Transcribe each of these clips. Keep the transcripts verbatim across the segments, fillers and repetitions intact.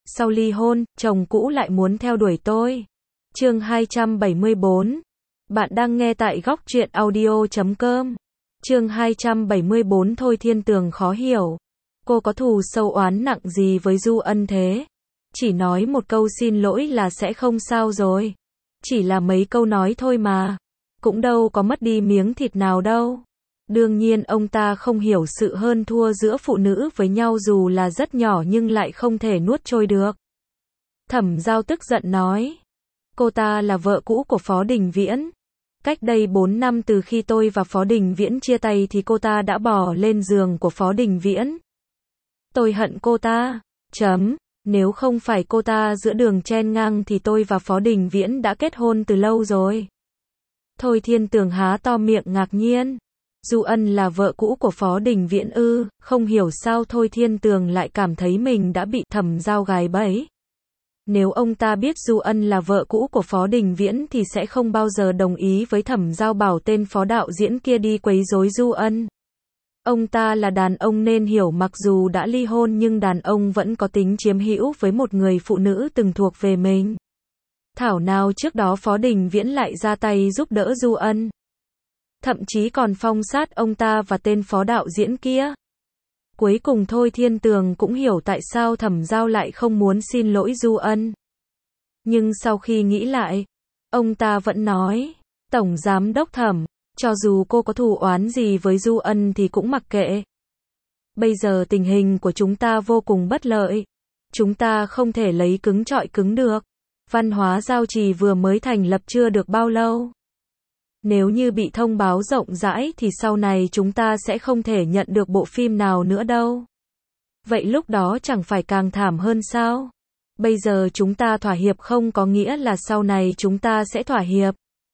sau ly hôn, chồng cũ lại muốn theo đuổi tôi. Chương hai trăm bảy mươi bốn. Bạn đang nghe tại góc truyện audio chấm com. Chương hai trăm bảy mươi bốn. Thôi Thiên Tường khó hiểu. Cô có thù sâu oán nặng gì với Du Ân thế? Chỉ nói một câu xin lỗi là sẽ không sao rồi. Chỉ là mấy câu nói thôi mà. Cũng đâu có mất đi miếng thịt nào đâu. Đương nhiên ông ta không hiểu sự hơn thua giữa phụ nữ với nhau dù là rất nhỏ nhưng lại không thể nuốt trôi được. Thẩm Giao tức giận nói. Cô ta là vợ cũ của Phó Đình Viễn. Cách đây bốn năm từ khi tôi và Phó Đình Viễn chia tay thì cô ta đã bỏ lên giường của Phó Đình Viễn. Tôi hận cô ta. Chấm. Nếu không phải cô ta giữa đường chen ngang thì tôi và Phó Đình Viễn đã kết hôn từ lâu rồi. Thôi Thiên Tường há to miệng ngạc nhiên. Du Ân là vợ cũ của Phó Đình Viễn ư? Không hiểu sao Thôi Thiên Tường lại cảm thấy mình đã bị Thẩm Giao gài bẫy. Nếu ông ta biết Du Ân là vợ cũ của Phó Đình Viễn thì sẽ không bao giờ đồng ý với Thẩm Giao bảo tên phó đạo diễn kia đi quấy rối Du Ân. Ông ta là đàn ông nên hiểu mặc dù đã ly hôn nhưng đàn ông vẫn có tính chiếm hữu với một người phụ nữ từng thuộc về mình. Thảo nào trước đó Phó Đình Viễn lại ra tay giúp đỡ Du Ân. Thậm chí còn phong sát ông ta và tên phó đạo diễn kia. Cuối cùng Thôi Thiên Tường cũng hiểu tại sao Thẩm Giao lại không muốn xin lỗi Du Ân. Nhưng sau khi nghĩ lại, ông ta vẫn nói, Tổng Giám Đốc Thẩm, cho dù cô có thù oán gì với Du Ân thì cũng mặc kệ. Bây giờ tình hình của chúng ta vô cùng bất lợi. Chúng ta không thể lấy cứng trọi cứng được. Văn hóa Giao Trì vừa mới thành lập chưa được bao lâu. Nếu như bị thông báo rộng rãi thì sau này chúng ta sẽ không thể nhận được bộ phim nào nữa đâu. Vậy lúc đó chẳng phải càng thảm hơn sao? Bây giờ chúng ta thỏa hiệp không có nghĩa là sau này chúng ta sẽ thỏa hiệp.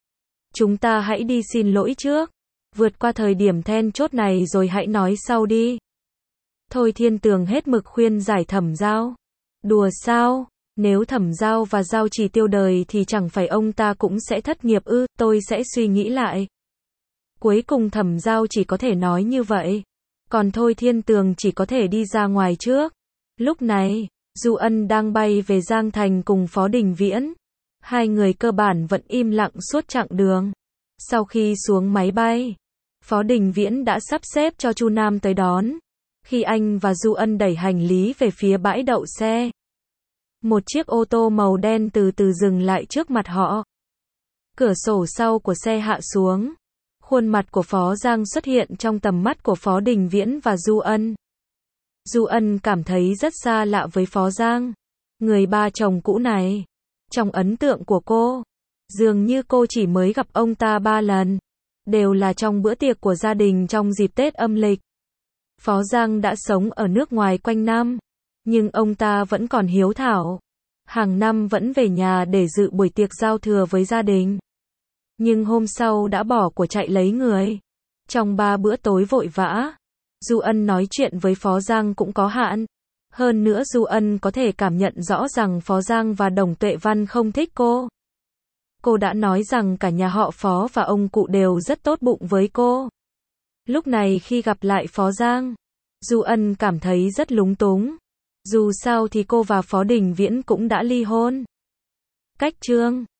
Chúng ta hãy đi xin lỗi trước. Vượt qua thời điểm then chốt này rồi hãy nói sau đi. Thôi Thiên Tường hết mực khuyên giải Thẩm Giao. Đùa sao? Nếu Thẩm Giao và Giao Trì tiêu đời thì chẳng phải ông ta cũng sẽ thất nghiệp ư? Tôi sẽ suy nghĩ lại. Cuối cùng Thẩm Giao chỉ có thể nói như vậy. Còn Thôi Thiên Tường chỉ có thể đi ra ngoài trước. Lúc này, Du Ân đang bay về Giang Thành cùng Phó Đình Viễn. Hai người cơ bản vẫn im lặng suốt chặng đường. Sau khi xuống máy bay, Phó Đình Viễn đã sắp xếp cho Chu Nam tới đón. Khi anh và Du Ân đẩy hành lý về phía bãi đậu xe, một chiếc ô tô màu đen từ từ dừng lại trước mặt họ. Cửa sổ sau của xe hạ xuống. Khuôn mặt của Phó Giang xuất hiện trong tầm mắt của Phó Đình Viễn và Du Ân. Du Ân cảm thấy rất xa lạ với Phó Giang. Người ba chồng cũ này. Trong ấn tượng của cô, dường như cô chỉ mới gặp ông ta ba lần. Đều là trong bữa tiệc của gia đình trong dịp Tết âm lịch. Phó Giang đã sống ở nước ngoài quanh năm. Nhưng ông ta vẫn còn hiếu thảo. Hàng năm vẫn về nhà để dự buổi tiệc giao thừa với gia đình. Nhưng hôm sau đã bỏ của chạy lấy người. Trong ba bữa tối vội vã, Du Ân nói chuyện với Phó Giang cũng có hạn. Hơn nữa Du Ân có thể cảm nhận rõ rằng Phó Giang và Đồng Tuệ Văn không thích cô. Cô đã nói rằng cả nhà họ Phó và ông cụ đều rất tốt bụng với cô. Lúc này khi gặp lại Phó Giang, Du Ân cảm thấy rất lúng túng. Dù sao thì cô và Phó Đình Viễn cũng đã ly hôn. Cách chương